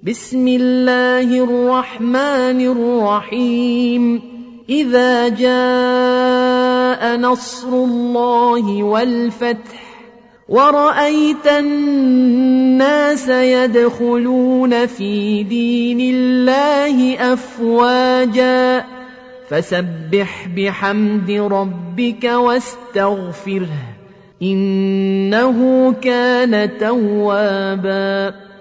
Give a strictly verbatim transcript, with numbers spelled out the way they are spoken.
بسم الله الرحمن الرحيم إذا جاء نصر الله والفتح ورأيت الناس يدخلون في دين الله أفواجا فسبح بحمد ربك واستغفره إنه كان توابا.